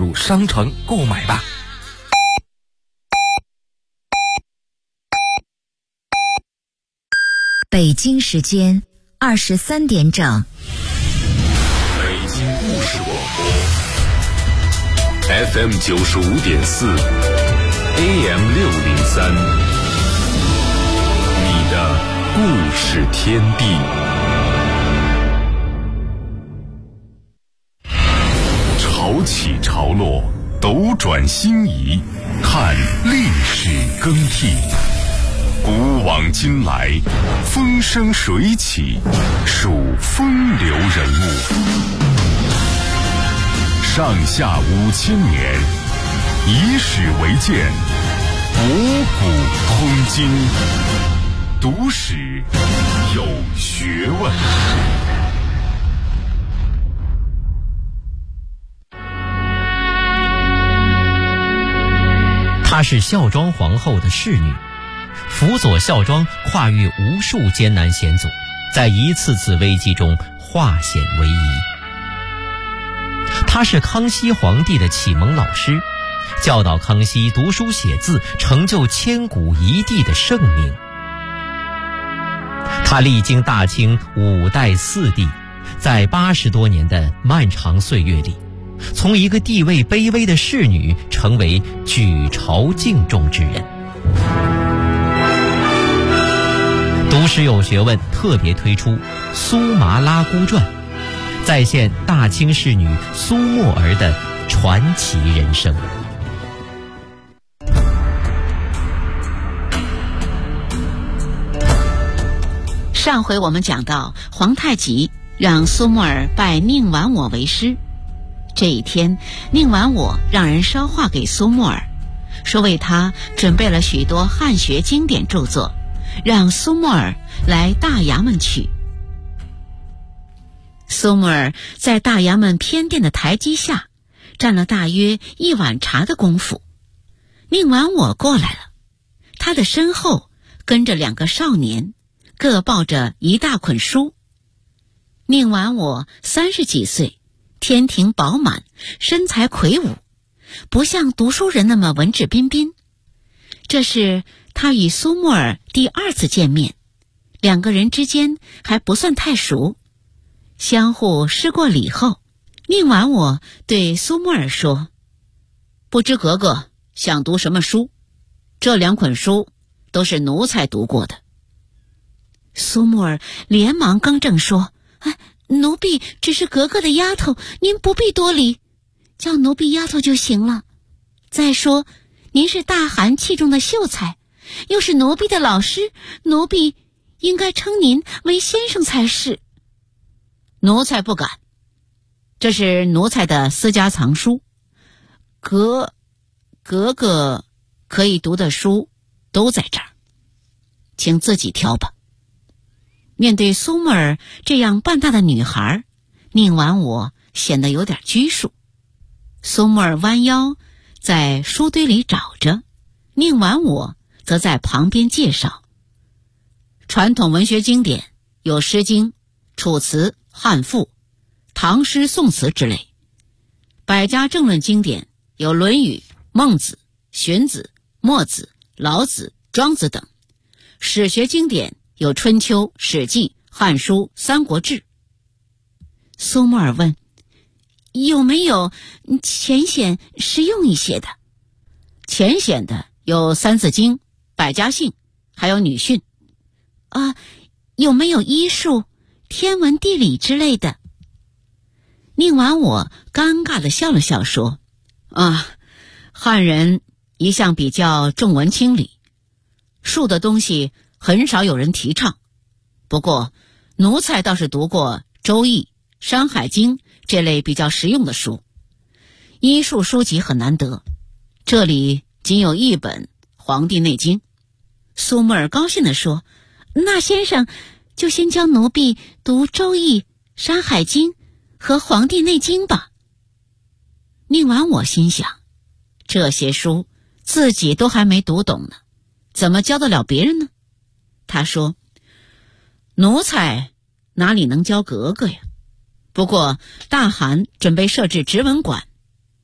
入商城购买吧。 北京时间23点整。 北京故事广播 FM 95.4 AM 603，你的故事天地。潮起潮落，斗转星移，看历史更替。古往今来，风生水起，数风流人物。上下5000年，以史为鉴，博古通今，读史有学问。 她是孝庄皇后的侍女，辅佐孝庄跨越无数艰难险阻，在一次次危机中化险为夷。她是康熙皇帝的启蒙老师，教导康熙读书写字，成就千古一帝的盛名。她历经大清5代4帝，在80多年的漫长岁月里，从一个地位卑微的侍女成为举朝敬重之人。读史有学问特别推出《苏麻拉姑传》，再现大清侍女苏沫儿的传奇人生。 上回我们讲到，皇太极让苏沫儿拜宁完我为师。这一天，宁完我让人捎话给苏沫儿，说为他准备了许多汉学经典著作，让苏沫儿来大衙门取。苏沫儿在大衙门偏殿的台基下站了大约1碗茶的功夫，宁完我过来了，他的身后跟着2个少年，各抱着一大捆书。宁完我30几岁，天庭饱满，身材魁梧，不像读书人那么文质彬彬。这是他与苏沫儿第2次见面，2个人之间还不算太熟。相互施过礼后，宁完我对苏沫儿说：“不知格格想读什么书？这2捆书都是奴才读过的。”苏沫儿连忙更正说：“奴婢只是格格的丫头，您不必多礼，叫奴婢丫头就行了。再说，您是大汗器重的秀才，又是奴婢的老师，奴婢应该称您为先生才是。”“奴才不敢，这是奴才的私家藏书，格格可以读的书都在这儿，请自己挑吧。”面对苏沫儿这样半大的女孩，宁完我显得有点拘束。苏沫儿弯腰在书堆里找着，宁完我则在旁边介绍。传统文学经典有《诗经》《楚辞》《汉赋》、唐诗宋词之类；百家政论经典有《论语》《孟子》《荀子》《墨子》《老子》《庄子》等；史学经典有《春秋》《史记》《汉书》《三国志》。苏沫儿问：“有没有浅显实用一些的？”“浅显的有《三字经》《百家姓》，还有《女训》。”“有没有医术、天文地理之类的？”宁完我尴尬地笑了笑说：“汉人一向比较重文轻理，术的东西很少有人提倡。不过奴才倒是读过《周易》《山海经》这类比较实用的书，医术书籍很难得，这里仅有1本《黄帝内经》。”苏沫儿高兴地说：“那先生就先教奴婢读《周易》《山海经》和《黄帝内经》吧。”宁完我心想，这些书自己都还没读懂呢，怎么教得了别人呢？他说：“奴才哪里能教格格呀？不过大汗准备设置直文馆，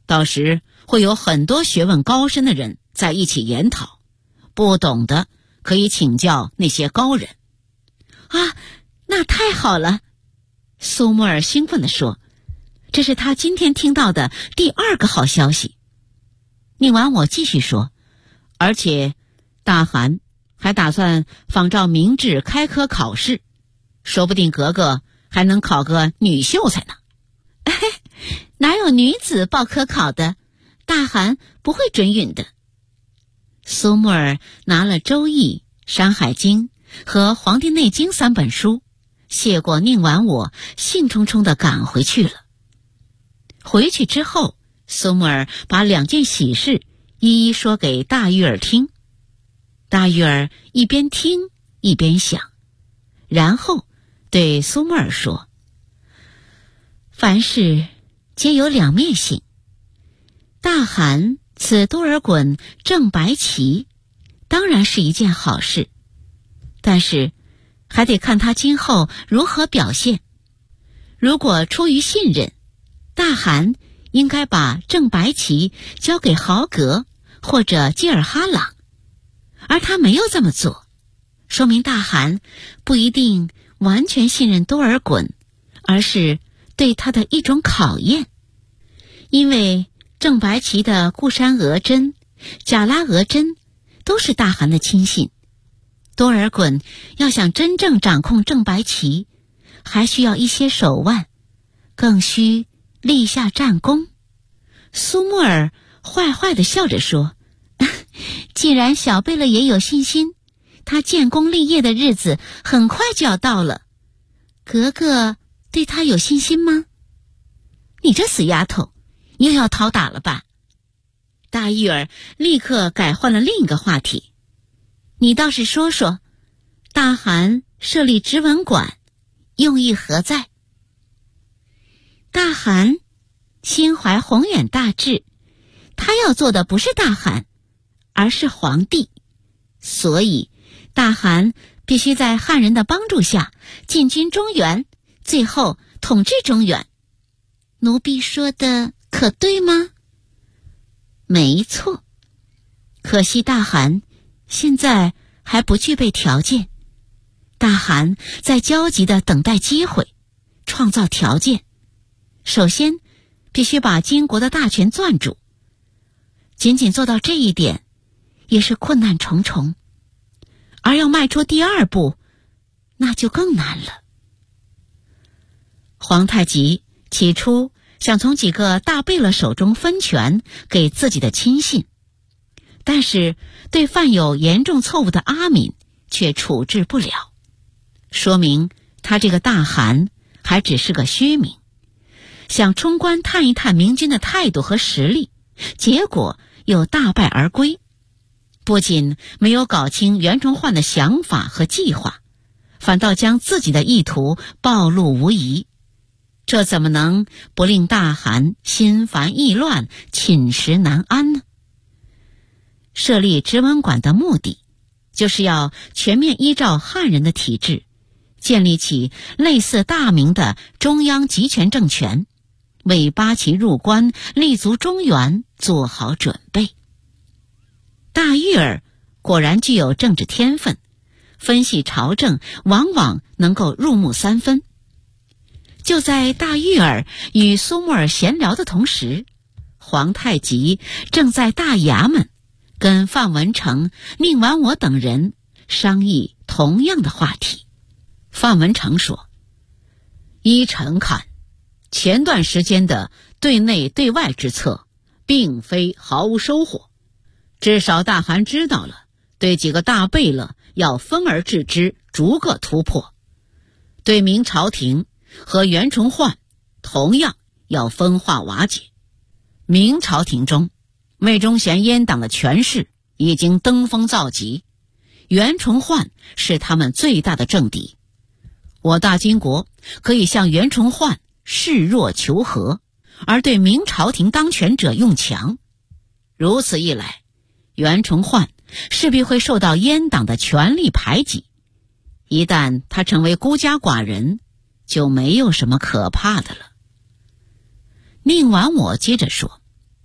到时会有很多学问高深的人在一起研讨，不懂的可以请教那些高人。啊，那太好了！苏沫尔兴奋地说，这是他今天听到的第2个好消息。宁完我继续说，而且大汗还打算仿照明制开科考试，说不定格格还能考个女秀才呢。哪有女子报科考的？大汗不会准允的。苏沫尔拿了《周易》《山海经》和《黄帝内经》3本书，谢过宁完我，兴冲冲地赶回去了。回去之后，苏沫尔把2件喜事一一说给大玉儿听。大玉儿一边听一边想，然后对苏沫尔说，凡事皆有2面性，大汗此多尔衮正白旗当然是一件好事，但是还得看他今后如何表现。如果出于信任，大汗应该把正白旗交给豪格或者基尔哈朗，而他没有这么做，说明大汗不一定完全信任多尔衮，而是对他的一种考验。因为正白旗的固山额真、贾拉额真都是大汗的亲信，多尔衮要想真正掌控正白旗，还需要一些手腕，更需立下战功。苏沫尔坏坏地笑着说，既然小贝勒也有信心，他建功立业的日子很快就要到了，格格对他有信心吗？你这死丫头，又要讨打了吧？大玉儿立刻改换了另一个话题，你倒是说说，大汗设立直文馆，用意何在？大汗心怀宏远大志，他要做的不是大汗，而是皇帝，所以大汗必须在汉人的帮助下进军中原，最后统治中原。奴婢说的可对吗？没错，可惜大汗现在还不具备条件。大汗在焦急地等待机会，创造条件。首先必须把金国的大权攥住，仅仅做到这一点也是困难重重，而要迈出第2步，那就更难了。皇太极起初想从几个大贝勒手中分权给自己的亲信，但是对犯有严重错误的阿敏却处置不了，说明他这个大汗还只是个虚名，想冲关探一探明军的态度和实力，结果又大败而归。不仅没有搞清袁崇焕的想法和计划，反倒将自己的意图暴露无遗，这怎么能不令大汗心烦意乱、寝食难安呢？设立直文馆的目的，就是要全面依照汉人的体制，建立起类似大明的中央集权政权，为八旗入关、立足中原做好准备。大玉儿果然具有政治天分，分析朝政往往能够入木3分。就在大玉儿与苏沫尔闲聊的同时，皇太极正在大衙门跟范文成、宁完我等人商议同样的话题。范文成说，依臣看，前段时间的对内对外之策并非毫无收获，至少大汗知道了对几个大贝勒要分而治之，逐个突破，对明朝廷和袁崇焕同样要分化瓦解。明朝廷中，魏忠贤阉党的权势已经登峰造极，袁崇焕是他们最大的政敌。我大金国可以向袁崇焕示弱求和，而对明朝廷当权者用强。如此一来，袁崇焕势必会受到阉党的权力排挤，一旦他成为孤家寡人，就没有什么可怕的了。宁完我接着说，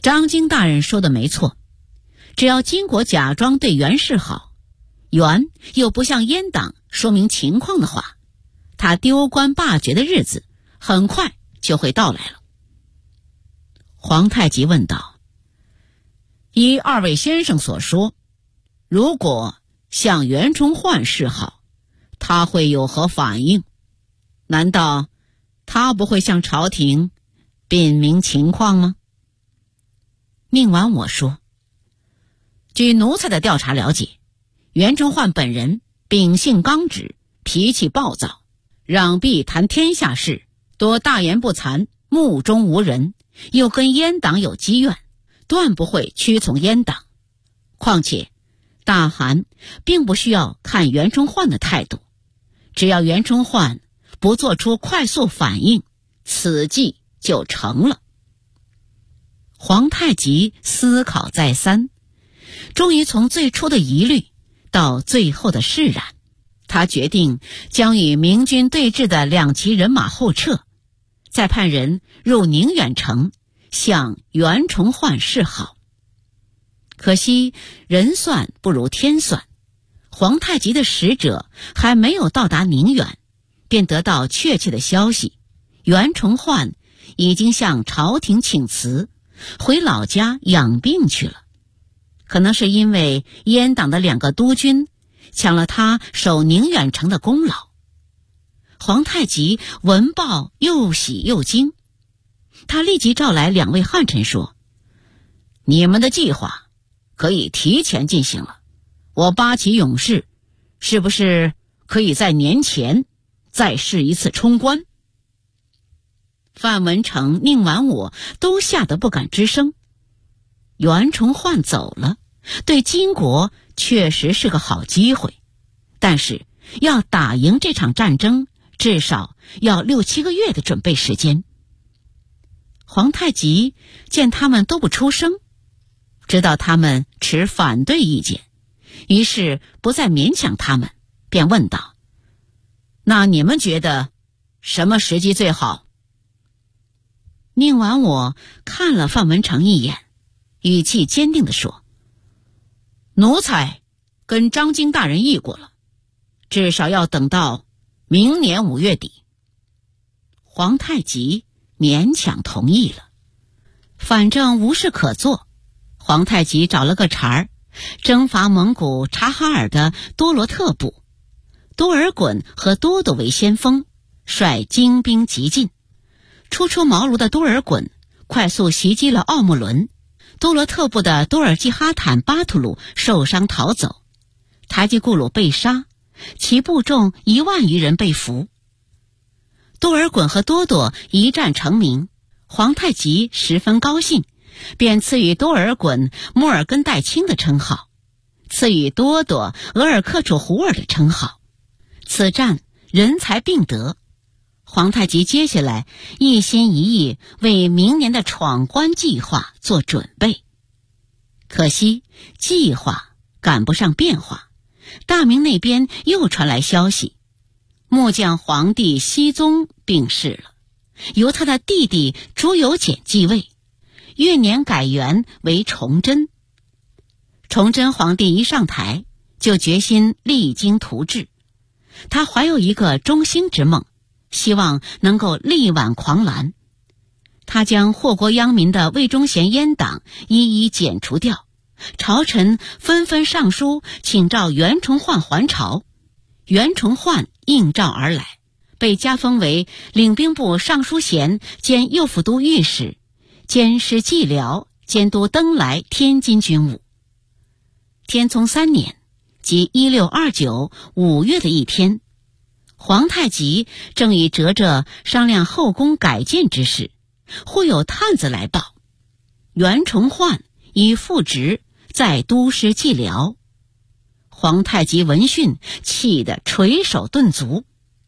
张经大人说的没错，只要金国假装对袁氏好，袁又不向阉党说明情况的话，他丢官罢爵的日子很快就会到来了。皇太极问道：依二位先生所说，如果向袁崇焕示好，他会有何反应？难道他不会向朝廷禀明情况吗？宁完我说：据奴才的调查了解，袁崇焕本人秉性刚直，脾气暴躁，攘臂谈天下事，多大言不惭，目中无人，又跟阉党有积怨，断不会屈从阉党。况且大汗并不需要看袁崇焕的态度，只要袁崇焕不做出快速反应，此计就成了。皇太极思考再三，终于从最初的疑虑到最后的释然，他决定将与明军对峙的2旗人马后撤，再派人入宁远城向袁崇焕示好。可惜人算不如天算，皇太极的使者还没有到达宁远，便得到确切的消息，袁崇焕已经向朝廷请辞，回老家养病去了。可能是因为阉党的2个督军抢了他守宁远城的功劳。皇太极闻报又喜又惊，他立即召来2位汉臣说：你们的计划可以提前进行了，我8旗勇士是不是可以在年前再试一次冲关？范文成、宁完我都吓得不敢吱声。袁崇焕走了，对金国确实是个好机会，但是要打赢这场战争，至少要6、7个月的准备时间。皇太极见他们都不出声，知道他们持反对意见，于是不再勉强他们，便问道：那你们觉得什么时机最好？宁完我看了范文成一眼，语气坚定地说：奴才跟张经大人议过了，至少要等到明年5月底。皇太极勉强同意了。反正无事可做，皇太极找了个茬儿，征伐蒙古察哈尔的多罗特部，多尔衮和多铎为先锋，率精兵急进。初出茅庐的多尔衮快速袭击了奥木伦，多罗特部的多尔济哈坦巴图鲁受伤逃走，台吉固鲁被杀，其部众1万余人被俘。多尔衮和多铎一战成名，皇太极十分高兴，便赐予多尔衮莫尔根代卿的称号，赐予多铎额尔克楚胡尔的称号。此战人才并得，皇太极接下来一心一意为明年的闯关计划做准备。可惜计划赶不上变化，大明那边又传来消息，末将皇帝熹宗病逝了，由他的弟弟朱由检继位，越年改元为崇祯。崇祯皇帝一上台就决心励精图治，他怀有一个中兴之梦，希望能够力挽狂澜。他将祸国殃民的魏忠贤阉党一一剪除掉，朝臣纷纷上书请召袁崇焕还朝。袁崇焕应召而来，被加封为领兵部尚书衔兼右辅都御史，监视蓟辽，监督登莱、天津军务。天聪3年，即1629 5月的一天，皇太极正与哲哲商量后宫改建之事，忽有探子来报，袁崇焕已复职在都师蓟辽。皇太极闻讯，气得垂手顿足。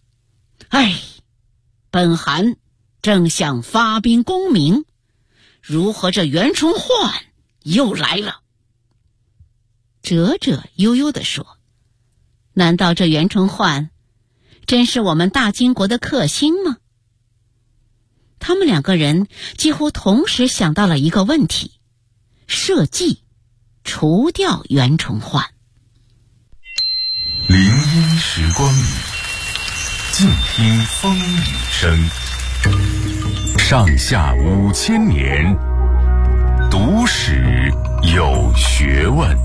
本汗正想发兵攻明，如何这袁崇焕又来了？哲哲悠悠地说：难道这袁崇焕真是我们大金国的克星吗？他们2个人几乎同时想到了一个问题， 设计除掉袁崇焕。 林荫时光里，静听风雨声。上下5000年，读史有学问。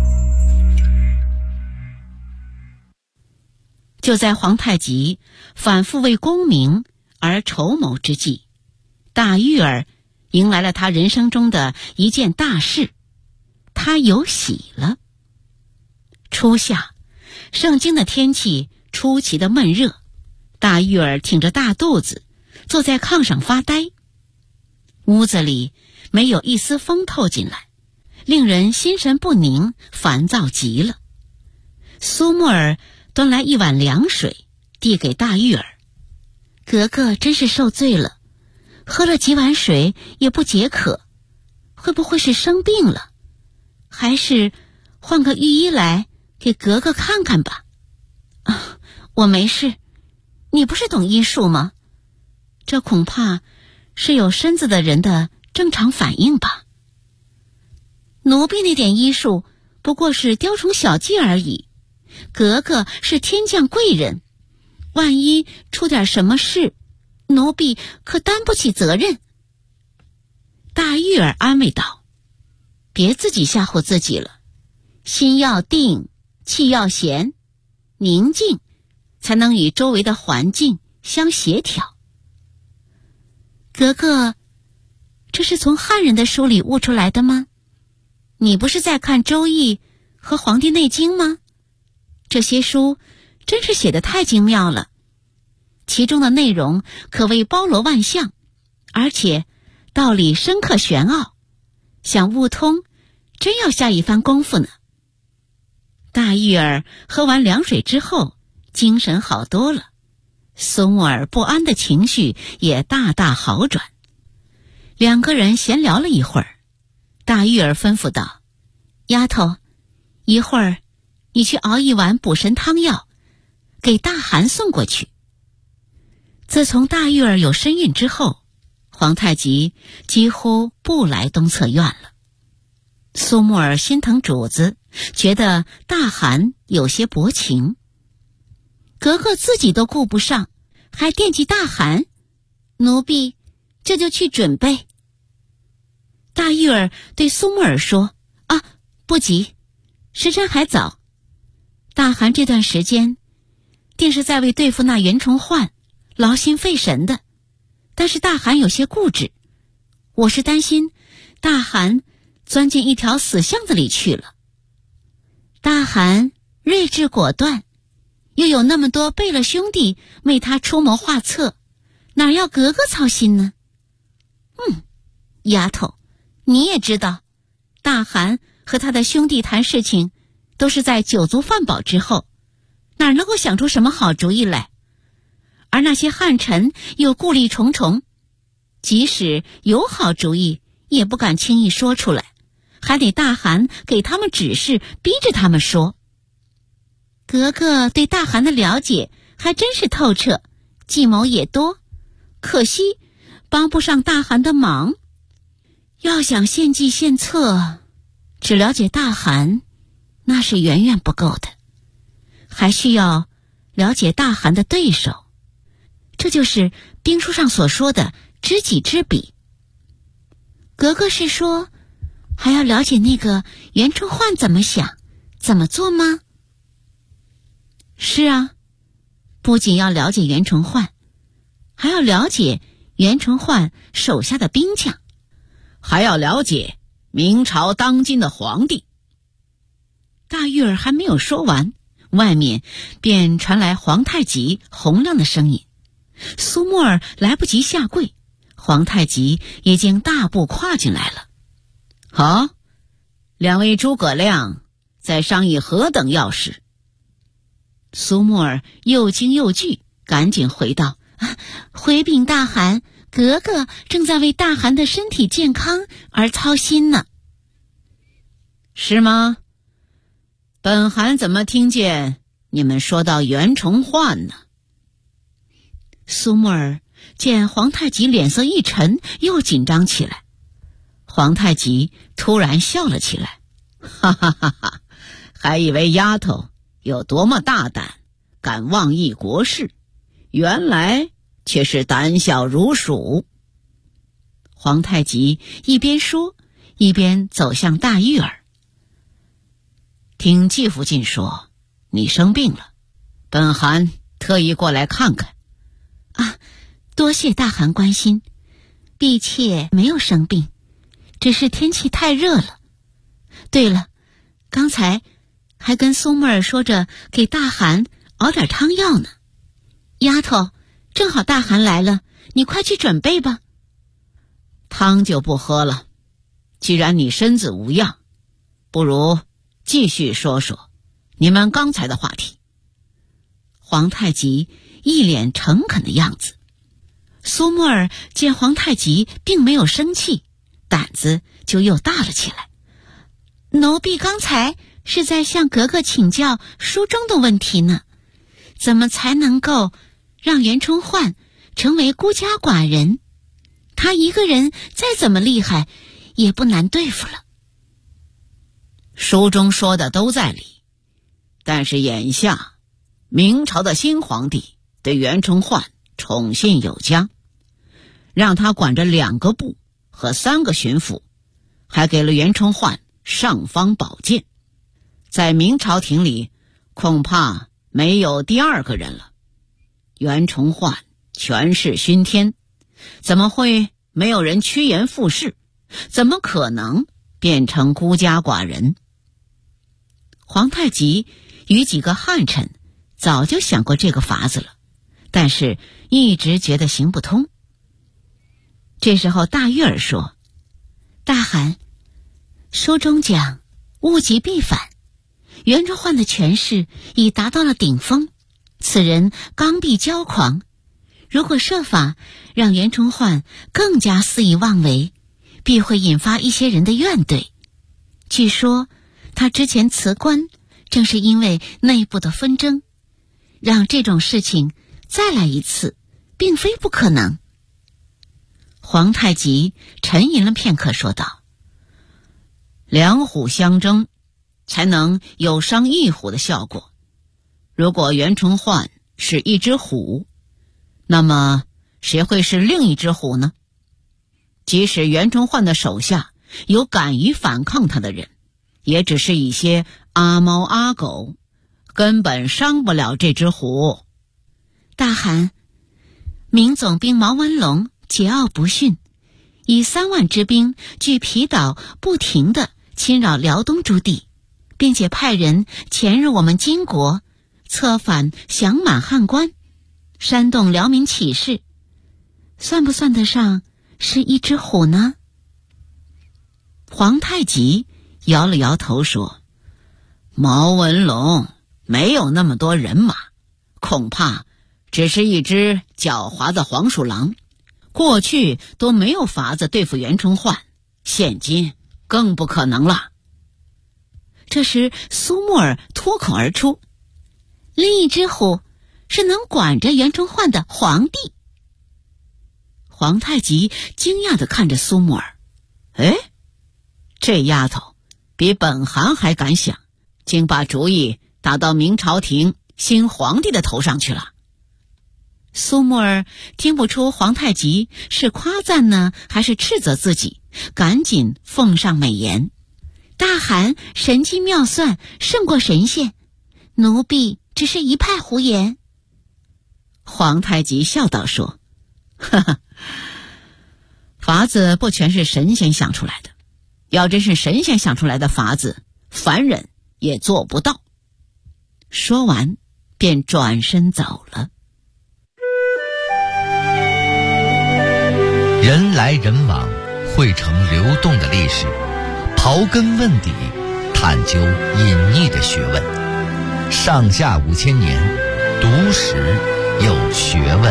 就在皇太极反复为功名而筹谋之际，大玉儿迎来了他人生中的一件大事，他有喜了。初夏，盛京的天气出奇的闷热，大玉儿挺着大肚子坐在炕上发呆，屋子里没有一丝风透进来，令人心神不宁，烦躁极了。苏沫儿端来一碗凉水递给大玉儿，格格真是受罪了，喝了几碗水也不解渴，会不会是生病了？还是换个御医来给格格看看吧。我没事，你不是懂医术吗？这恐怕是有身子的人的正常反应吧。奴婢那点医术不过是雕虫小技而已，格格是天降贵人，万一出点什么事，奴婢可担不起责任。大玉儿安慰道：别自己吓唬自己了，心要定，气要闲，宁静才能与周围的环境相协调。格格，这是从汉人的书里悟出来的吗？你不是在看《周易》和《黄帝内经》吗？这些书真是写得太精妙了，其中的内容可谓包罗万象，而且道理深刻玄奥，想悟通真要下一番功夫呢。大玉儿喝完凉水之后精神好多了，苏沫儿不安的情绪也大大好转。两个人闲聊了一会儿，大玉儿吩咐道：丫头，一会儿你去熬一碗补神汤药，给大汗送过去。自从大玉儿有身孕之后，皇太极几乎不来东侧院了。苏沫儿心疼主子，觉得大汗有些薄情，格格自己都顾不上，还惦记大汗，奴婢这就去准备。大玉儿对苏沫儿说：不急，时辰还早，大汗这段时间定是在为对付那袁崇焕劳心费神的，但是大汗有些固执，我是担心大汗钻进一条死巷子里去了。大汗睿智果断，又有那么多贝勒兄弟为他出谋划策，哪要格格操心呢？丫头，你也知道，大汗和他的兄弟谈事情都是在酒足饭饱之后，哪能够想出什么好主意来？而那些汉臣又顾虑重重，即使有好主意也不敢轻易说出来，还得大汗给他们指示，逼着他们说。格格对大汗的了解还真是透彻，计谋也多，可惜帮不上大汗的忙。要想献计献策，只了解大汗那是远远不够的，还需要了解大汗的对手，这就是兵书上所说的知己知彼。格格是说还要了解那个袁崇焕怎么想怎么做吗？是啊，不仅要了解袁崇焕，还要了解袁崇焕手下的兵将，还要了解明朝当今的皇帝。大玉儿还没有说完，外面便传来皇太极洪亮的声音。苏沫儿来不及下跪，皇太极已经大步跨进来了。好，两位诸葛亮在商议何等要事？苏沫儿又惊又惧，赶紧回道：回禀大汗，格格正在为大汗的身体健康而操心呢。是吗？本汗怎么听见你们说到袁崇焕呢？苏沫儿见皇太极脸色一沉，又紧张起来。 皇太极突然笑了起来，哈哈哈哈，还以为丫头有多么大胆，敢妄议国事，原来却是胆小如鼠。皇太极一边说，一边走向大玉儿。听继父亲说，你生病了，本汗特意过来看看。 啊，多谢大汗关心，婢妾没有生病，只是天气太热了。对了，刚才还跟苏木儿说着给大汗熬点汤药呢。丫头，正好大汗来了，你快去准备吧。 汤就不喝了，既然你身子无恙，不如继续说说你们刚才的话题。 皇太极一脸诚恳的样子。苏木儿见皇太极并没有生气，胆子就又大了起来。奴婢刚才是在向格格请教书中的问题呢，怎么才能够让袁崇焕成为孤家寡人？他一个人再怎么厉害，也不难对付了。 书中说的都在理，但是眼下明朝的新皇帝对袁崇焕宠信有加，让他管着2个部和3个巡抚，还给了袁崇焕尚方宝剑，在明朝廷里恐怕没有第2个人了。袁崇焕权势熏天，怎么会没有人趋炎附势？怎么可能变成孤家寡人？皇太极与几个汉臣早就想过这个法子了，但是一直觉得行不通。这时候大玉儿说： 大汗，书中讲物极必反，袁崇焕的权势已达到了顶峰，此人刚愎骄狂，如果设法让袁崇焕更加肆意妄为，必会引发一些人的怨怼。据说他之前辞官，正是因为内部的纷争，让这种事情再来一次，并非不可能。 皇太极沉吟了片刻，说道：两虎相争，才能有伤一虎的效果。如果袁崇焕是一只虎，那么谁会是另一只虎呢？即使袁崇焕的手下有敢于反抗他的人，也只是一些阿猫阿狗，根本伤不了这只虎。 大汗，明总兵毛文龙桀骜不驯，以3万之兵据皮岛不停地侵扰辽东诸地，并且派人潜入我们金国，策反降满汉官，煽动辽民起事，算不算得上是一只虎呢？ 皇太极摇了摇头说：毛文龙没有那么多人马，恐怕只是一只狡猾的黄鼠狼，过去都没有法子对付袁崇焕，现今更不可能了。 这时苏木儿脱口而出：另一只虎是能管着袁崇焕的皇帝。 皇太极惊讶地看着苏木儿，这丫头比本汗还敢想，竟把主意打到明朝廷新皇帝的头上去了。 苏木儿听不出皇太极是夸赞呢，还是斥责自己，赶紧奉上美言：大汗神机妙算，胜过神仙，奴婢只是一派胡言。 皇太极笑道说：哈哈，法子不全是神仙想出来的，要真是神仙想出来的法子，凡人也做不到。说完便转身走了。 人来人往，汇成流动的历史，刨根问底，探究隐匿的学问。上下5000年，读史有学问。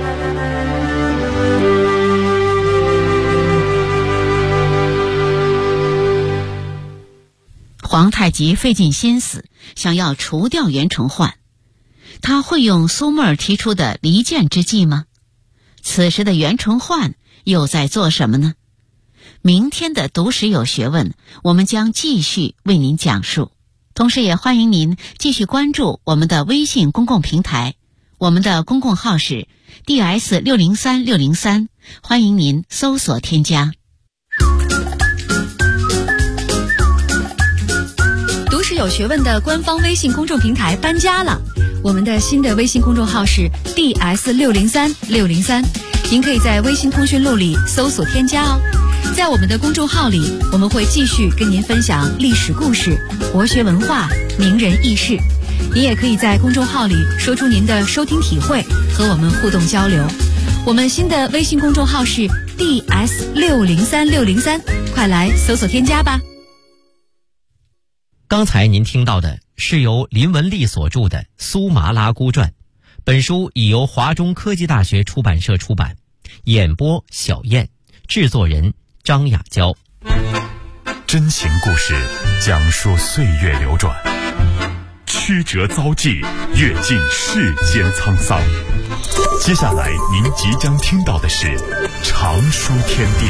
皇太极费尽心思想要除掉袁崇焕，他会用苏木儿提出的离间之计吗？此时的袁崇焕又在做什么呢？ 明天的读史有学问，我们将继续为您讲述。同时也欢迎您继续关注我们的微信公共平台，我们的公共号是 DS603603，欢迎您搜索添加。 读史有学问的官方微信公众平台搬家了，我们的新的微信公众号是 DS603603，您可以在微信通讯录里搜索添加哦。在我们的公众号里，我们会继续跟您分享历史故事、国学文化、名人轶事。您也可以在公众号里说出您的收听体会，和我们互动交流。我们新的微信公众号是 DS603603，快来搜索添加吧。 刚才您听到的是由林文丽所著的《苏麻拉姑传》，本书已由华中科技大学出版社出版，演播小燕，制作人张雅娇。 真情故事讲述岁月流转，曲折遭际，阅尽世间沧桑。接下来您即将听到的是常书天地。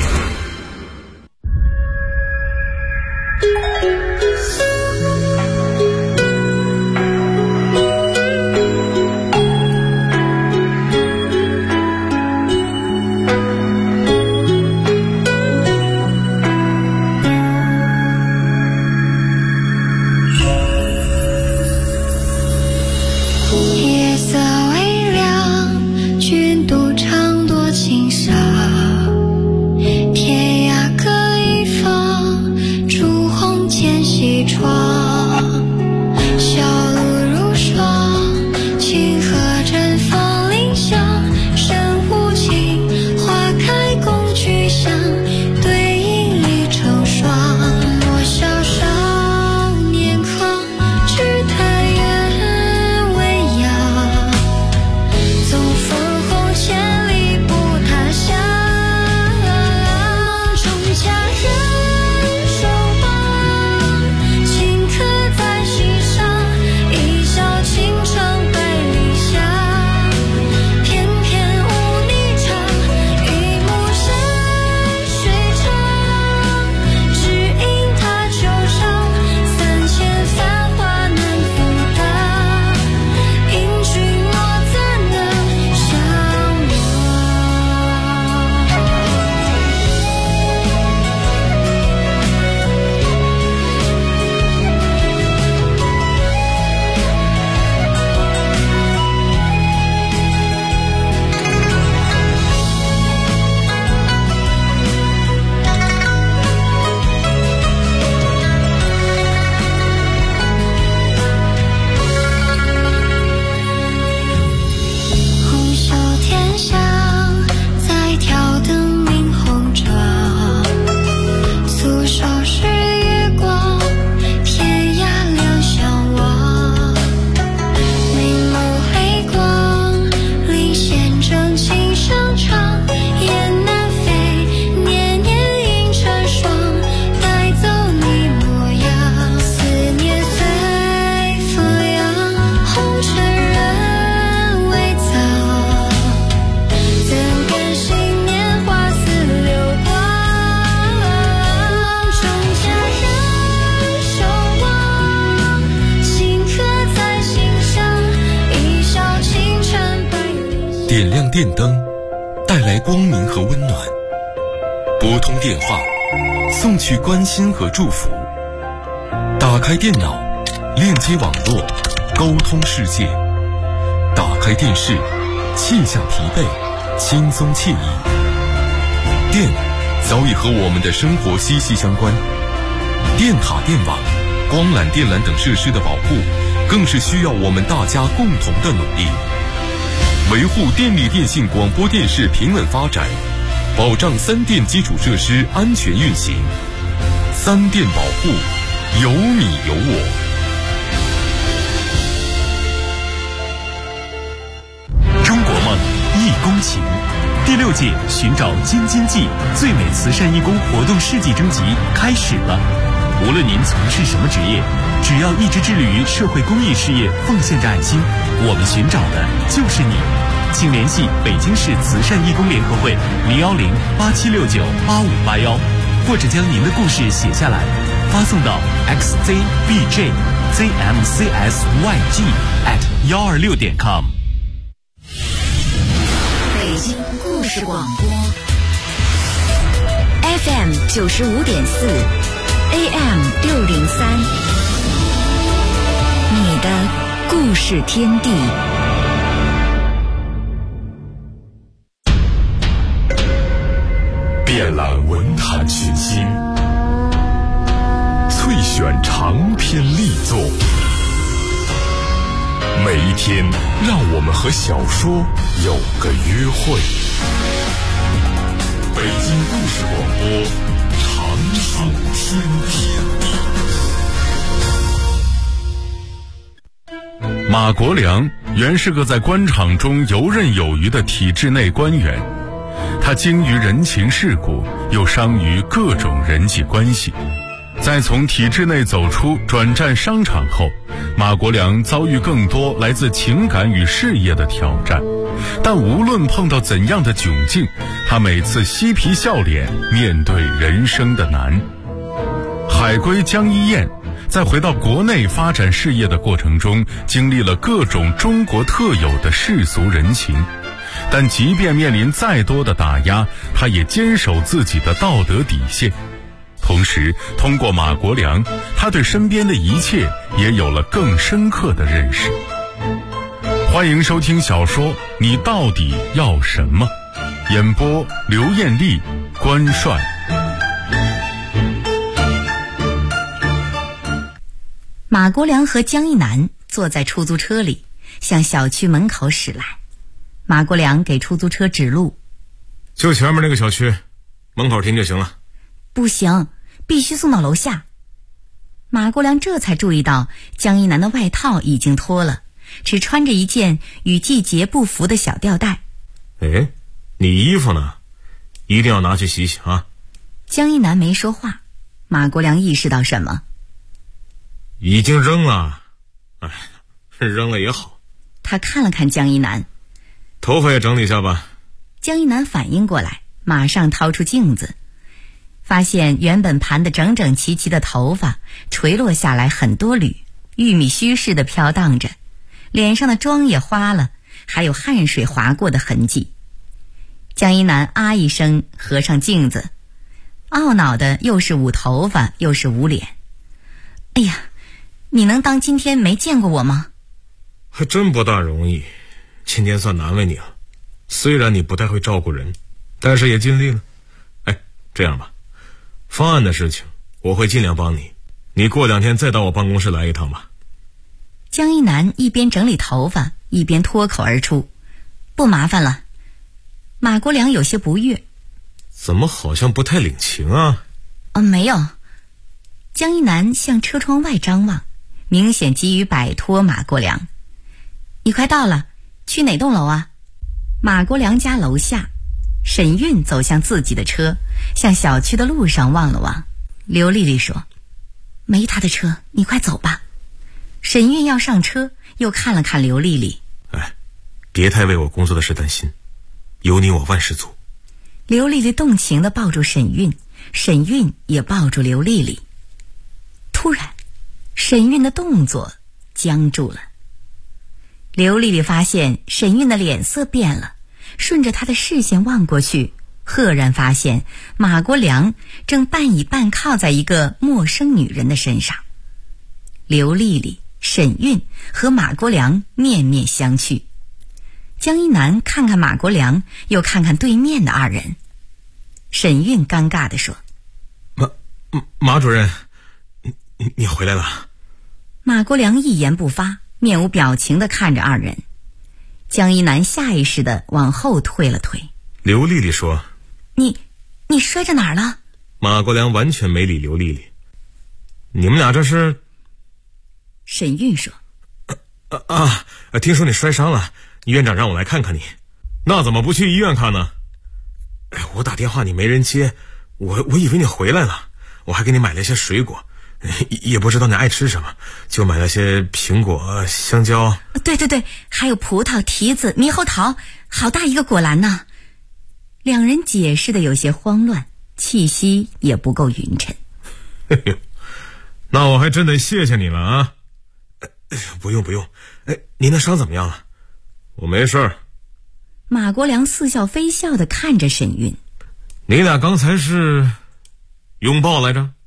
点亮电灯，带来光明和温暖；拨通电话，送去关心和祝福；打开电脑，链接网络，沟通世界；打开电视，卸下疲惫，轻松惬意。电早已和我们的生活息息相关，电塔、电网、光缆、电缆等设施的保护，更是需要我们大家共同的努力。维护电力电信广播电视平稳发展，保障三电基础设施安全运行。三电保护，有你有我。 中国梦，义工情。第6届寻找京津冀最美慈善义工活动世纪征集开始了。无论您从事什么职业，只要一直致力于社会公益事业，奉献着爱心，我们寻找的就是你。请联系北京市慈善义工联合会01087698581， 或者将您的故事写下来，发送到 xzbjzmcsyg@126.com。 北京故事广播 FM 95.4 AM 603，你的故事天地。 遍览文坛群星，萃选长篇力作，每一天让我们和小说有个约会。北京故事广播，长处天地。马国良原是个在官场中游刃有余的体制内官员，他精于人情世故，又商于各种人际关系。在从体制内走出转战商场后，马国良遭遇更多来自情感与事业的挑战，但无论碰到怎样的窘境，他每次嬉皮笑脸面对人生的难。海归江一燕在回到国内发展事业的过程中，经历了各种中国特有的世俗人情，但即便面临再多的打压，他也坚守自己的道德底线。同时，通过马国良，他对身边的一切也有了更深刻的认识。欢迎收听小说《你到底要什么》，演播刘艳丽、关帅。 马国良和江一南坐在出租车里，向小区门口驶来。马国良给出租车指路， 就前面那个小区，门口停就行了。 不行，必须送到楼下。马国良这才注意到江一南的外套已经脱了，只穿着一件与季节不符的小吊带。 哎，你衣服呢？一定要拿去洗洗啊。 江一南没说话，马国良意识到什么， 已经扔了。哎，扔了也好。 他看了看江一南， 头发也整理一下吧。 江一南反应过来，马上掏出镜子，发现原本盘得整整齐齐的头发垂落下来很多缕，玉米须似的飘荡着，脸上的妆也花了，还有汗水划过的痕迹。江一南啊一声合上镜子，懊恼的又是捂头发又是捂脸。哎呀，你能当今天没见过我吗？ 还真不大容易，今天算难为你了。虽然你不太会照顾人，但是也尽力了。哎，这样吧，方案的事情我会尽量帮你，你过2天再到我办公室来一趟吧。 江一南一边整理头发一边脱口而出，不麻烦了。马国良有些不悦， 怎么好像不太领情啊？ 没有。江一南向车窗外张望，明显急于摆脱马国良。你快到了，去哪栋楼啊？马国良家楼下。沈韵走向自己的车，向小区的路上望了望。刘丽丽说，没他的车，你快走吧。沈韵要上车，又看了看刘丽丽。 哎，别太为我工作的事担心，有你我万事足。 刘丽丽动情地抱住沈韵，沈韵也抱住刘丽丽。突然，沈韵的动作僵住了。刘丽丽发现沈韵的脸色变了，顺着她的视线望过去，赫然发现马国良正半倚半靠在一个陌生女人的身上。刘丽丽、沈韵和马国良面面相觑。江一南看看马国良，又看看对面的二人。沈韵尴尬地说， 马主任，你回来了。 马国良一言不发，面无表情地看着二人。江一南下意识地往后退了退。 刘丽丽说， 你摔着哪儿了？ 马国良完全没理刘丽丽。你们俩这是？ 沈韵说， 听说你摔伤了，院长让我来看看你。那怎么不去医院看呢？我打电话你没人接，我以为你回来了，我还给你买了一些水果，也不知道你爱吃什么，就买了些苹果、香蕉。 对，还有葡萄、提子、猕猴桃，好大一个果篮呢。两人解释的有些慌乱， 气息也不够匀称。 嘿呦，那我还真得谢谢你了啊！不用，您的伤怎么样了？我没事儿。 马国良似笑非笑地看着沈韵。 你俩刚才是拥抱来着？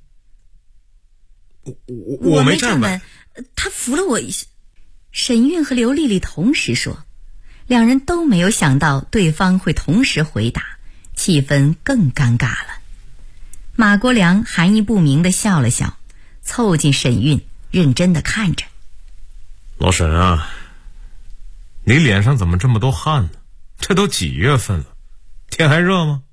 我没站稳， 他扶了我一下。沈韵和刘丽丽同时说，两人都没有想到对方会同时回答，气氛更尴尬了。马国良含义不明地笑了笑，凑近沈韵，认真地看着。 老沈啊，你脸上怎么这么多汗呢？这都几月份了，天还热吗？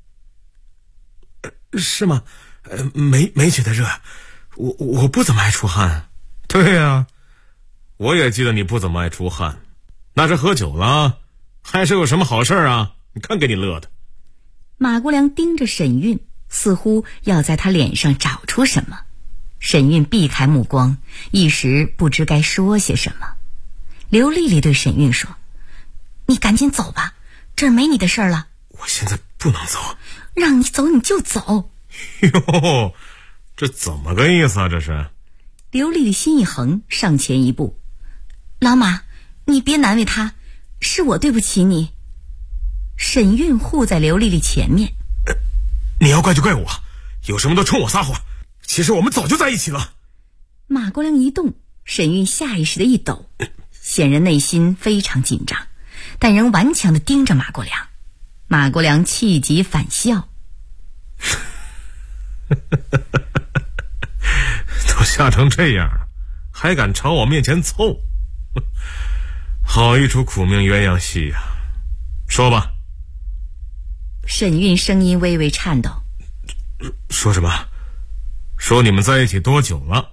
是吗？没觉得热，我不怎么爱出汗。对呀，我也记得你不怎么爱出汗，那是喝酒了，还是有什么好事啊？你看给你乐的。 马国良盯着沈韵，似乎要在他脸上找出什么。沈韵避开目光，一时不知该说些什么。刘丽丽对沈韵说：“你赶紧走吧，这儿没你的事儿了。” 我现在不能走。 让你走你就走。 哟，这怎么个意思啊？这是。 刘丽丽心一横，上前一步：“老马，你别难为他，是我对不起你。”沈韵护在刘丽丽前面：“ 你要怪就怪我，有什么都冲我撒谎。其实我们早就在一起了。” 马国良一动，沈韵下意识的一抖，显然内心非常紧张，但仍顽强地盯着马国良。马国良气急反笑：“ 都吓成这样了，还敢朝我面前凑，好一出苦命鸳鸯戏呀！说吧。” 沈韵声音微微颤抖：“ 说什么？说你们在一起多久了？”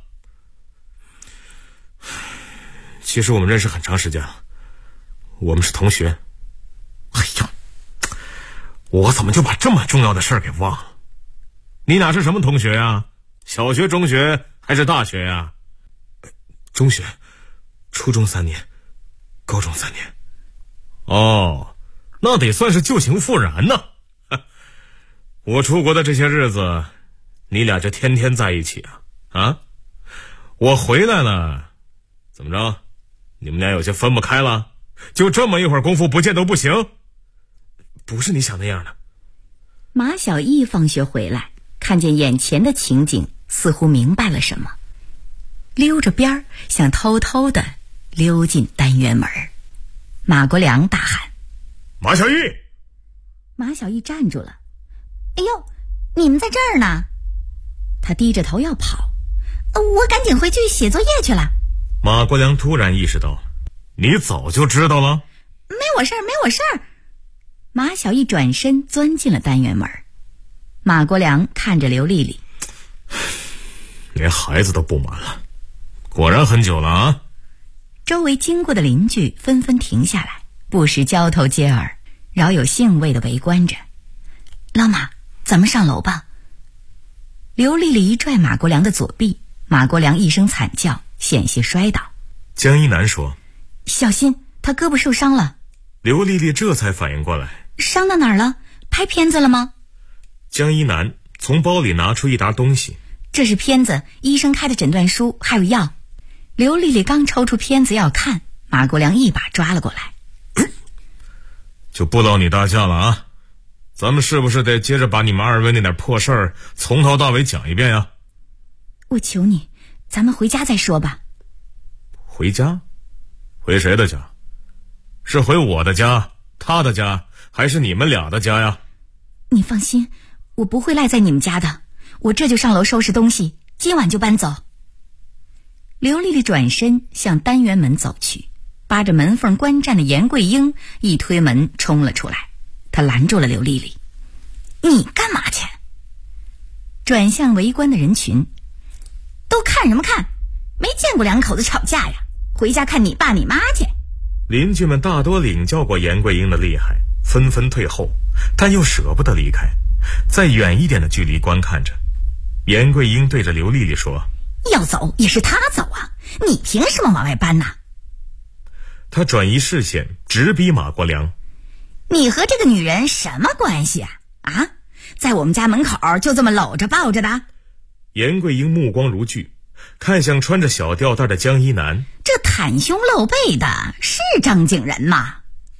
其实我们认识很长时间了，我们是同学。哎呀，我怎么就把这么重要的事儿给忘了？你俩是什么同学呀？小学、中学还是大学呀？中学，初中3年，高中3年。哦，那得算是旧情复燃呢。我出国的这些日子，你俩就天天在一起啊？啊？我回来了，怎么着？你们俩有些分不开了？就这么一会儿功夫不见都不行？不是你想那样的。 马小艺放学回来，看见眼前的情景，似乎明白了什么，溜着边儿想偷偷的溜进单元门。马国良大喊：“ 马小艺！” 马小艺站住了：“哎呦，你们在这儿呢！”他低着头要跑，我赶紧回去写作业去了。 马国良突然意识到，你早就知道了。 没我事儿。马小艺转身钻进了单元门。马国良看着刘丽丽：“ 连孩子都不瞒了，果然很久了啊。” 周围经过的邻居纷纷停下来，不时交头接耳，饶有兴味地围观着。“老马，咱们上楼吧。”刘丽丽一拽马国良的左臂，马国良一声惨叫，险些摔倒。 江一南说：“ 小心，他胳膊受伤了。” 刘丽丽这才反应过来：“ 伤到哪儿了？拍片子了吗？” 江一南从包里拿出一沓东西：“ 这是片子，医生开的诊断书，还有药。”刘丽丽刚抽出片子要看，马国良一把抓了过来：“ 就不劳你大驾了啊！咱们是不是得接着把你们二位那点破事儿从头到尾讲一遍呀？”“ 我求你，咱们回家再说吧。”“ 回家？回谁的家？是回我的家，他的家，还是你们俩的家呀？”“ 你放心，我不会赖在你们家的，我这就上楼收拾东西，今晚就搬走。”刘丽丽转身向单元门走去，扒着门缝观战的严桂英一推门冲了出来，她拦住了刘丽丽：“你干嘛去？”转向围观的人群：“都看什么看？没见过两口子吵架呀，回家看你爸你妈去。” 邻居们大多领教过严桂英的厉害，纷纷退后，但又舍不得离开，在远一点的距离观看着。严桂英对着刘丽丽说：“ 要走也是他走啊，你凭什么往外搬呢？” 他转移视线，直逼马国良：“ 你和这个女人什么关系啊？啊， 在我们家门口就这么搂着抱着的？ 严桂英目光如炬，看向穿着小吊带的江一南。 这袒胸露背的是正经人吗？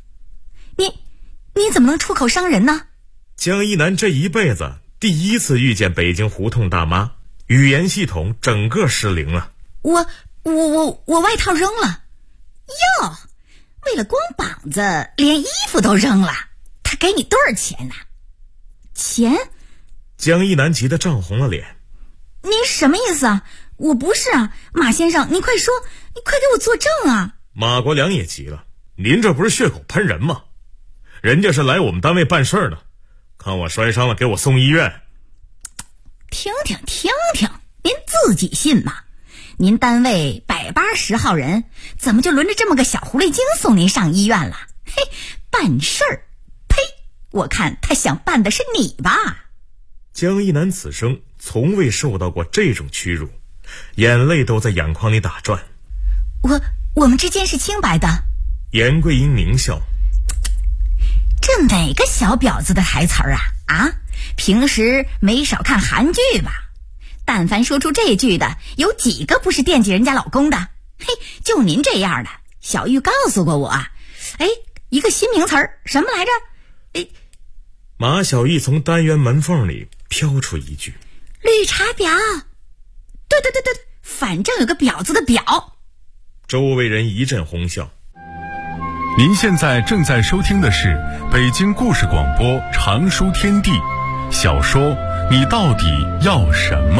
你怎么能出口伤人呢？ 江一南这一辈子第一次遇见北京胡同大妈，语言系统整个失灵了。 我外套扔了。哟，为了光膀子连衣服都扔了，他给你多少钱呢？钱？ 江一南急得涨红了脸。 你什么意思啊？我不是啊，马先生，您快说，你快给我作证啊！ 马国良也急了，您这不是血口喷人吗？人家是来我们单位办事儿的，看我摔伤了给我送医院。 听听，您自己信吗？您单位180号人，怎么就轮着这么个小狐狸精送您上医院了？嘿，办事儿，呸！我看他想办的是你吧？ 江一南此生从未受到过这种屈辱，眼泪都在眼眶里打转。 我们之间是清白的。 严桂英狞笑。 这哪个小婊子的台词儿啊？平时没少看韩剧吧？但凡说出这句的，有几个不是惦记人家老公的？嘿，就您这样的。小玉告诉过我，一个新名词儿，什么来着？ 马小艺从单元门缝里飘出一句： 绿茶婊。对，反正有个婊子的婊。 周围人一阵哄笑。 您现在正在收听的是北京故事广播长书天地小说《你到底要什么》。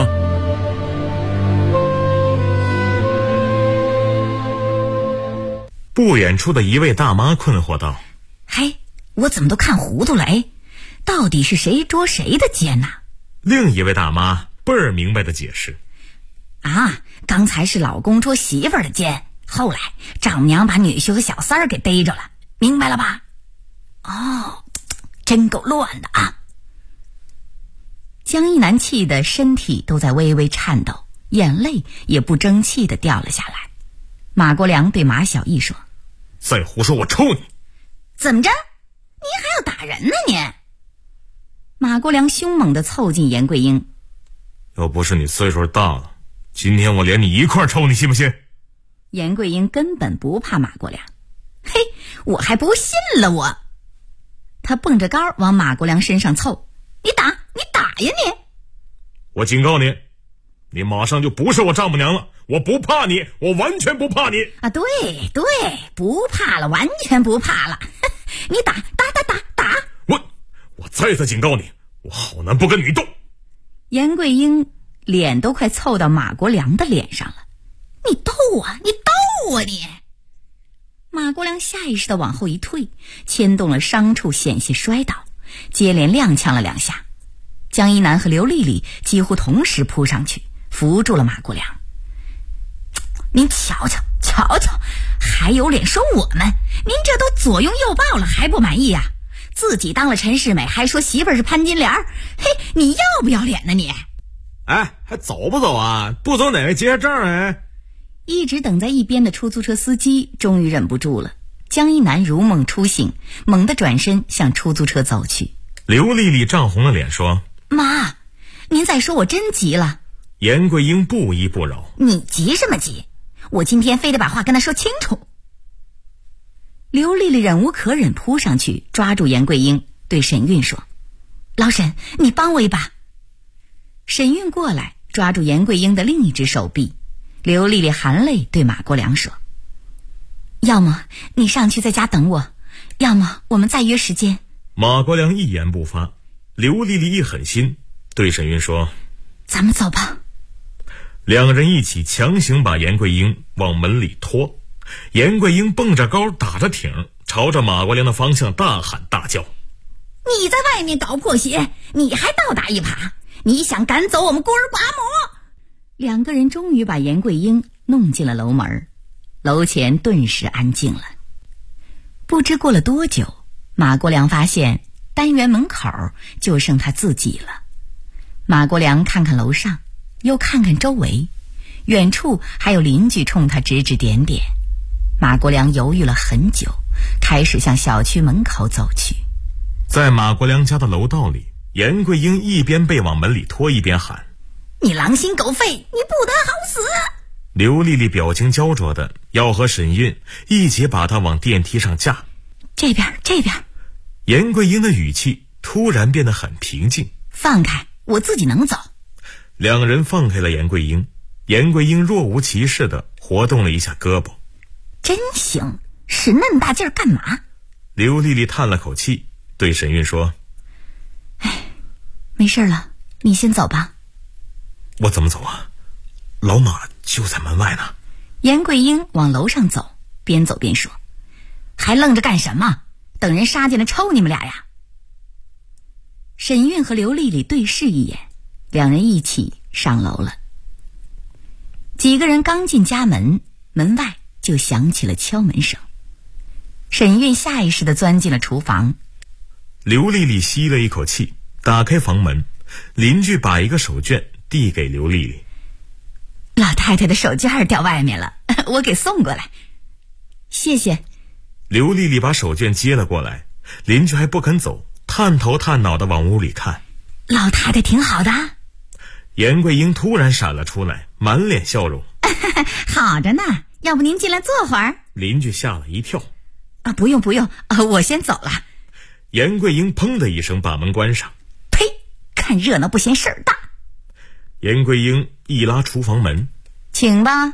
不远处的一位大妈困惑道： 嘿，我怎么都看糊涂了？到底是谁捉谁的奸呢？ 另一位大妈倍儿明白的解释： 刚才是老公捉媳妇儿的奸，后来丈母娘把女婿和小三儿给逮着了，明白了吧？哦，真够乱的啊！江一南气得身体都在微微颤抖，眼泪也不争气地掉了下来。马国良对马小艺说： 再胡说我抽你！ 怎么着？你还要打人呢你？马国良凶猛地凑近严桂英： 要不是你岁数大了，今天我连你一块抽，你信不信？ 严桂英根本不怕马国良。嘿，我还不信了我！他蹦着高往马国良身上凑：你打呀你！ 我警告你，你马上就不是我丈母娘了，我不怕你，我完全不怕你啊！对，不怕了，完全不怕了。你打！ 我再次警告你，我好男不跟女斗！ 严桂英脸都快凑到马国良的脸上了。你斗啊你！马国良下意识地往后一退，牵动了伤处，险些摔倒，接连踉跄了2下。江一南和刘丽丽几乎同时扑上去扶住了马国良。您瞧瞧，还有脸说我们？您这都左拥右抱了还不满意呀？自己当了陈世美还说媳妇儿是潘金莲，嘿，你要不要脸呢你？ 还走不走啊？不走哪位结账？ 一直等在一边的出租车司机终于忍不住了，江一南如梦初醒，猛地转身向出租车走去。 刘丽丽涨红了脸说： 妈，您再说我真急了。 严桂英不依不饶： 你急什么急？我今天非得把话跟他说清楚。刘丽丽忍无可忍，扑上去抓住严桂英，对沈韵说：老沈，你帮我一把。沈韵过来抓住严桂英的另一只手臂。刘丽丽含泪对马国良说：要么你上去在家等我，要么我们再约时间。 马国良一言不发。刘丽丽一狠心对沈韵说： 咱们走吧。 两人一起强行把严桂英往门里拖。严桂英蹦着高打着挺，朝着马国良的方向大喊大叫： 你在外面搞破鞋，你还倒打一耙，你想赶走我们孤儿寡母！2个人终于把严桂英弄进了楼门，楼前顿时安静了。不知过了多久，马国良发现单元门口就剩他自己了。马国良看看楼上，又看看周围，远处还有邻居冲他指指点点。马国良犹豫了很久，开始向小区门口走去。 在马国良家的楼道里， 严桂英一边被往门里拖，一边喊：“ 你狼心狗肺，你不得好死！” 刘丽丽表情焦灼的要和沈韵一起把她往电梯上架。 这边。 严桂英的语气突然变得很平静。 放开，我自己能走。 两人放开了严桂英，严桂英若无其事的活动了一下胳膊。 真行，使那么大劲儿干嘛？ 刘丽丽叹了口气，对沈韵说：“ 没事了，你先走吧。” 我怎么走啊？老马就在门外呢。 严桂英往楼上走，边走边说：“还愣着干什么？等人杀进来抽你们俩呀！”沈韵和刘丽丽对视一眼，两人一起上楼了。几个人刚进家门，门外就响起了敲门声。沈韵下意识地钻进了厨房。 刘丽丽吸了一口气，打开房门，邻居把一个手绢递给刘丽丽。 老太太的手绢掉外面了，我给送过来。谢谢。 刘丽丽把手绢接了过来，邻居还不肯走，探头探脑地往屋里看。 老太太挺好的。 严桂英突然闪了出来，满脸笑容。 好着呢，要不您进来坐会儿？ 邻居吓了一跳。 不用，我先走了。 严桂英砰的一声把门关上。 呸！看热闹不嫌事儿大。 严桂英一拉厨房门， 请吧。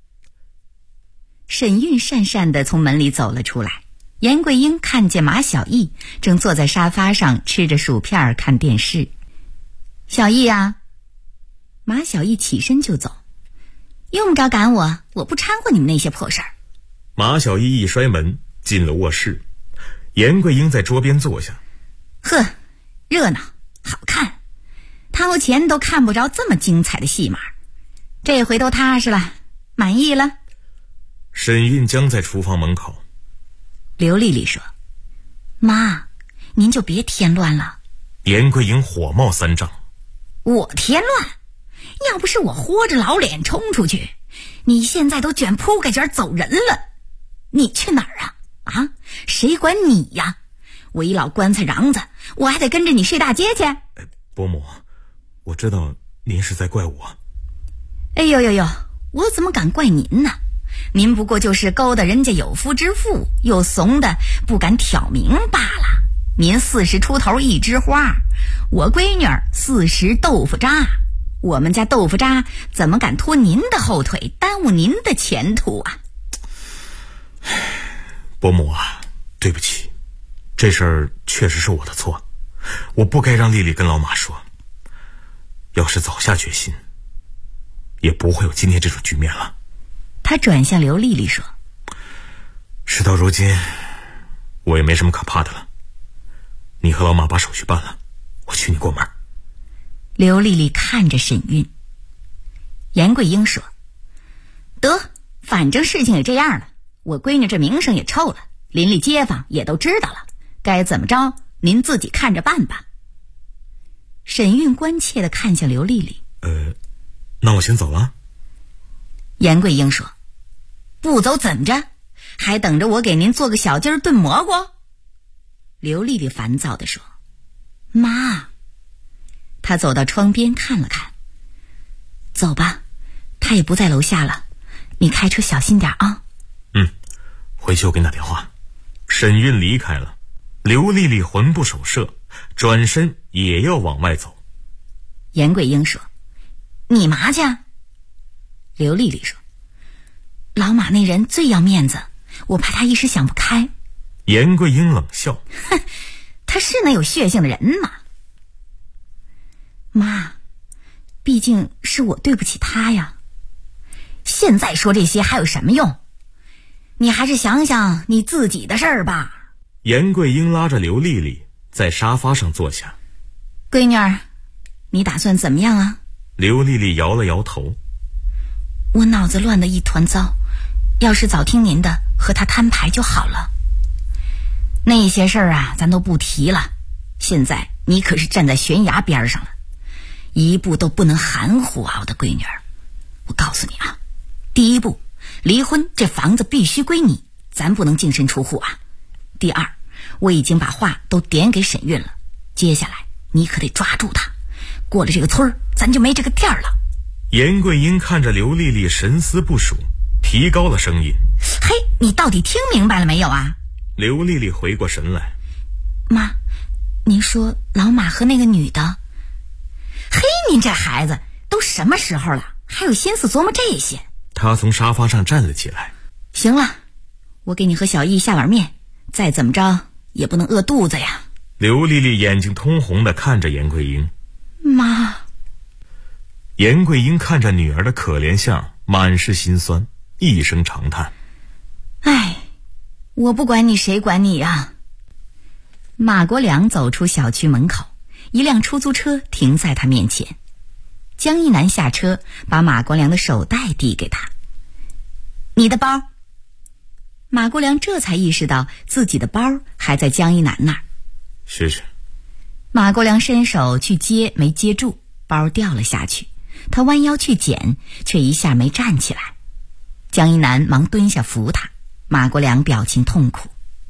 沈韵讪讪地从门里走了出来。严桂英看见马小艺正坐在沙发上吃着薯片看电视。小艺啊。马小艺起身就走。用不着赶我，我不掺和你们那些破事儿。 马小艺一摔门进了卧室。严桂英在桌边坐下。 呵，热闹好看，掏钱都看不着这么精彩的戏码，这回都踏实了，满意了。 沈韵僵在厨房门口。 刘丽丽说：“妈，您就别添乱了。” 严桂英火冒三丈：“ 我添乱？要不是我豁着老脸冲出去，你现在都卷铺盖卷走人了。你去哪儿啊？啊，谁管你呀？我一老棺材瓤子，我还得跟着你睡大街去。” 伯母，我知道您是在怪我。 哎呦呦呦，我怎么敢怪您呢？您不过就是勾搭人家有夫之妇，又怂的不敢挑明罢了。您40出头一枝花，我闺女40豆腐渣，我们家豆腐渣怎么敢拖您的后腿，耽误您的前途啊？ 伯母啊，对不起，这事儿确实是我的错，我不该让丽丽跟老马说。要是早下决心，也不会有今天这种局面了。 他转向刘丽丽说：“ 事到如今，我也没什么可怕的了。你和老马把手续办了，我娶你过门。” 刘丽丽看着沈韵。严桂英说：“得，反正事情也这样了，我闺女这名声也臭了，邻里街坊也都知道了，该怎么着您自己看着办吧。”沈韵关切地看向刘丽丽。 那我先走了。 严桂英说：“不走怎么着？还等着我给您做个小鸡儿炖蘑菇？”刘丽丽烦躁地说：“妈。”她走到窗边看了看。走吧，他也不在楼下了，你开车小心点啊。 回去我给你打电话。沈韵离开了，刘丽丽魂不守舍，转身也要往外走。 严桂英说：“你嘛去？”刘丽丽说：“老马那人最要面子，我怕他一时想不开。” 严桂英冷笑：“ 哼，他是那有血性的人吗？妈，毕竟是我对不起他呀。现在说这些还有什么用？你还是想想你自己的事儿吧。” 严桂英拉着刘丽丽在沙发上坐下。 “闺女儿，你打算怎么样啊？” 刘丽丽摇了摇头。 “我脑子乱得一团糟，要是早听您的，和他摊牌就好了。那些事儿啊，咱都不提了。现在你可是站在悬崖边上了，一步都不能含糊啊，我的闺女儿。我告诉你啊，第一步，离婚，这房子必须归你，咱不能净身出户啊。第二，我已经把话都点给沈韵了，接下来你可得抓住他，过了这个村儿，咱就没这个店了。 严桂英看着刘丽丽神思不属，提高了声音： 嘿，你到底听明白了没有啊？ 刘丽丽回过神来： 妈，您说老马和那个女的？嘿，您这孩子都什么时候了，还有心思琢磨这些？ 她从沙发上站了起来： 行了，我给你和小艺下碗面，再怎么着也不能饿肚子呀。 刘丽丽眼睛通红地看着严桂英。 妈。 严桂英看着女儿的可怜相，满是心酸，一声长叹： 哎，我不管你，谁管你呀？马国良走出小区门口，一辆出租车停在他面前。江一南下车，把马国良的手袋递给他：你的包。马国良这才意识到自己的包还在江一南那儿。 谢谢。 马国良伸手去接，没接住，包掉了下去。他弯腰去捡，却一下没站起来。江一南忙蹲下扶他。马国良表情痛苦：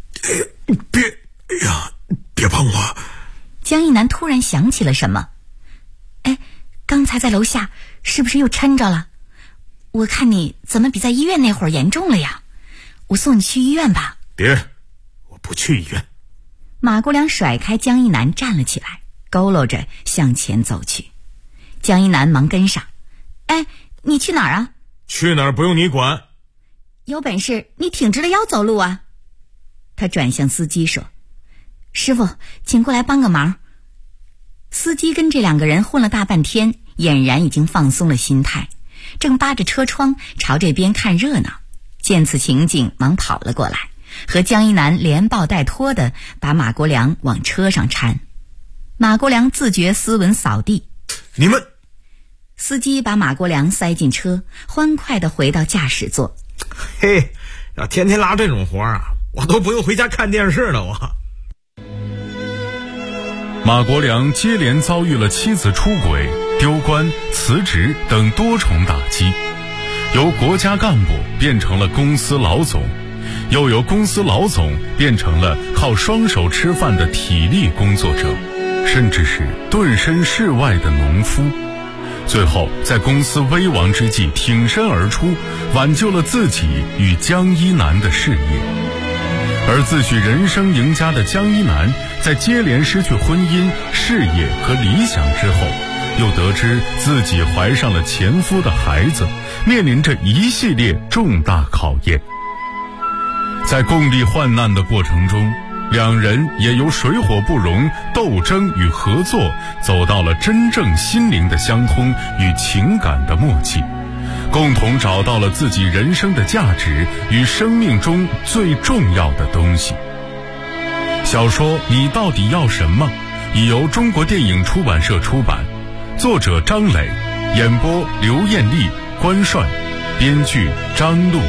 别碰我。 江一南突然想起了什么：哎，刚才在楼下是不是又抻着了？我看你怎么比在医院那会儿严重了呀？我送你去医院吧。 别，我不去医院。 马国良甩开江一南站了起来，佝偻着向前走去。江一南忙跟上：哎，你去哪儿啊？ 去哪儿不用你管。 有本事你挺直了腰走路啊。他转向司机说：师傅，请过来帮个忙。司机跟这两个人混了大半天，俨然已经放松了心态，正扒着车窗朝这边看热闹。见此情景，忙跑了过来，和江一南连抱带拖的把马国良往车上搀。马国良自觉斯文扫地： 你们。 司机把马国良塞进车，欢快地回到驾驶座。 嘿，要天天拉这种活啊，我都不用回家看电视了。 马国良接连遭遇了妻子出轨、丢官、辞职等多重打击，由国家干部变成了公司老总，又由公司老总变成了靠双手吃饭的体力工作者，甚至是顿身事外的农夫。最后在公司危亡之际挺身而出，挽救了自己与江一南的事业。而自诩人生赢家的江一南，在接连失去婚姻、事业和理想之后，又得知自己怀上了前夫的孩子，面临着一系列重大考验。在共历患难的过程中，两人也由水火不容、斗争与合作，走到了真正心灵的相通与情感的默契，共同找到了自己人生的价值与生命中最重要的东西。小说《你到底要什么》已由中国电影出版社出版，作者张磊，演播刘艳丽、关帅，编剧张璐。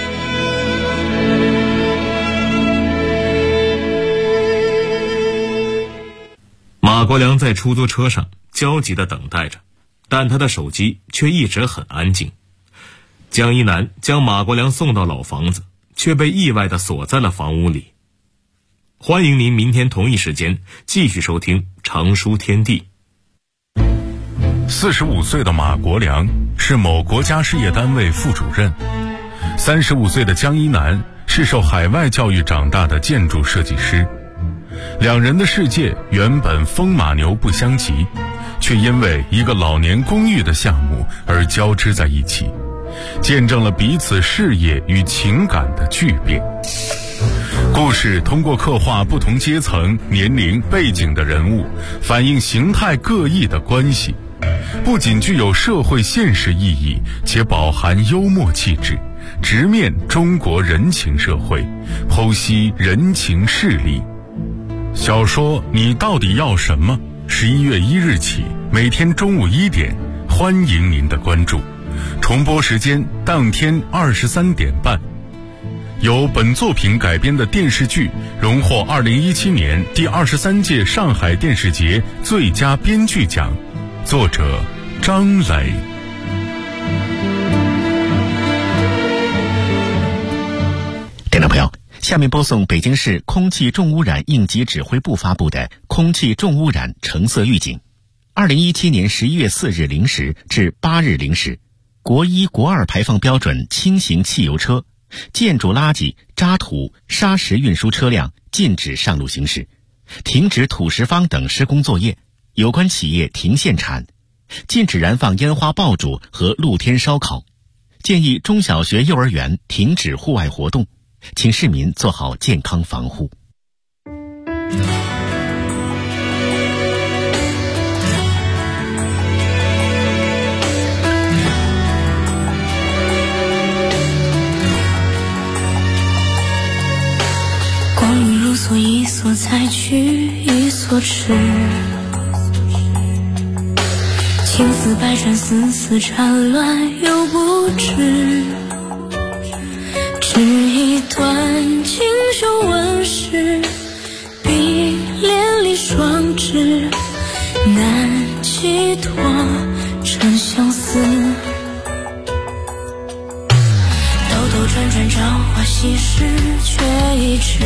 马国良在出租车上焦急地等待着，但他的手机却一直很安静。江一南将马国良送到老房子，却被意外地锁在了房屋里。欢迎您明天同一时间继续收听长书天地。 45岁的马国良是某国家事业单位副主任，35岁的江一南是受海外教育长大的建筑设计师。两人的世界原本风马牛不相及，却因为一个老年公寓的项目而交织在一起，见证了彼此事业与情感的巨变。故事通过刻画不同阶层、年龄、背景的人物，反映形态各异的关系，不仅具有社会现实意义，且饱含幽默气质，直面中国人情社会，剖析人情事理。小说《你到底要什么》11月1日起，每天中午1点，欢迎您的关注。重播时间当天23点半。由本作品改编的电视剧荣获2017年第23届上海电视节最佳编剧奖，作者张磊。 听众朋友， 下面播送北京市空气重污染应急指挥部发布的空气重污染橙色预警。2017年11月4日0时至8日0时，国1、国2排放标准轻型汽油车、建筑垃圾、渣土、砂石运输车辆禁止上路行驶，停止土石方等施工作业，有关企业停限产，禁止燃放烟花爆竹和露天烧烤，建议中小学、幼儿园停止户外活动，请市民做好健康防护。 光阴如梭，一梭采取一梭吃，情丝百转，丝丝缠乱又不知，只一段锦绣纹饰，碧连理双枝，难寄托真相思。兜兜转转，朝花夕拾，却一迟。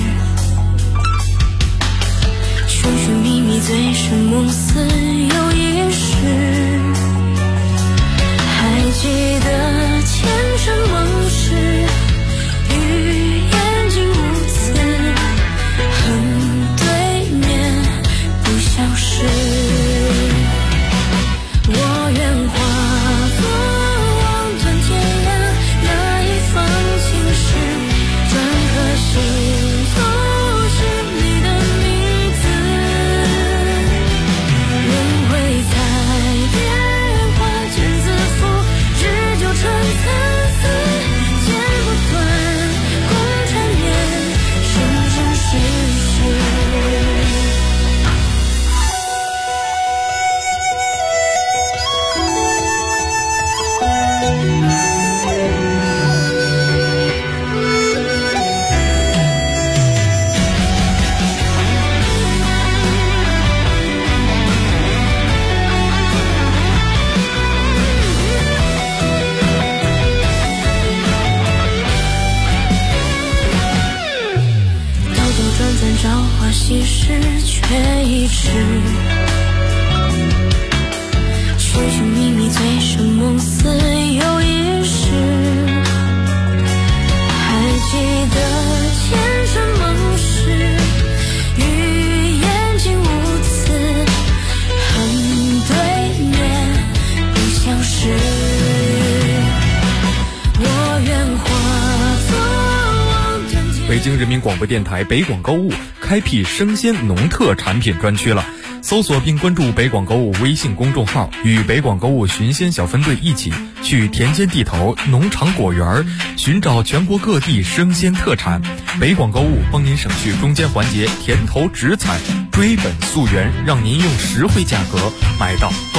寻寻觅觅，醉生梦死又一世。还记得前尘往事，与眼睛无词，恨对面不相识。我愿化作望断天涯那一方情事，转颗心都是你的名字。轮回在变化间自负，只纠缠参差，剪不断，共缠绵，生生世世。兜兜转转，朝花夕拾，却一迟。寻寻觅觅，醉生梦死又一世。还记得前尘往事，与眼睛无词，恨对面不相识。我愿化作望断天涯。 北京人民广播电台北广购物开辟生鲜农特产品专区了，搜索并关注北广购物微信公众号，与北广购物寻鲜小分队一起去田间地头、农场果园寻找全国各地生鲜特产。北广购物帮您省去中间环节，甜头直采，追本溯源，让您用实惠价格买到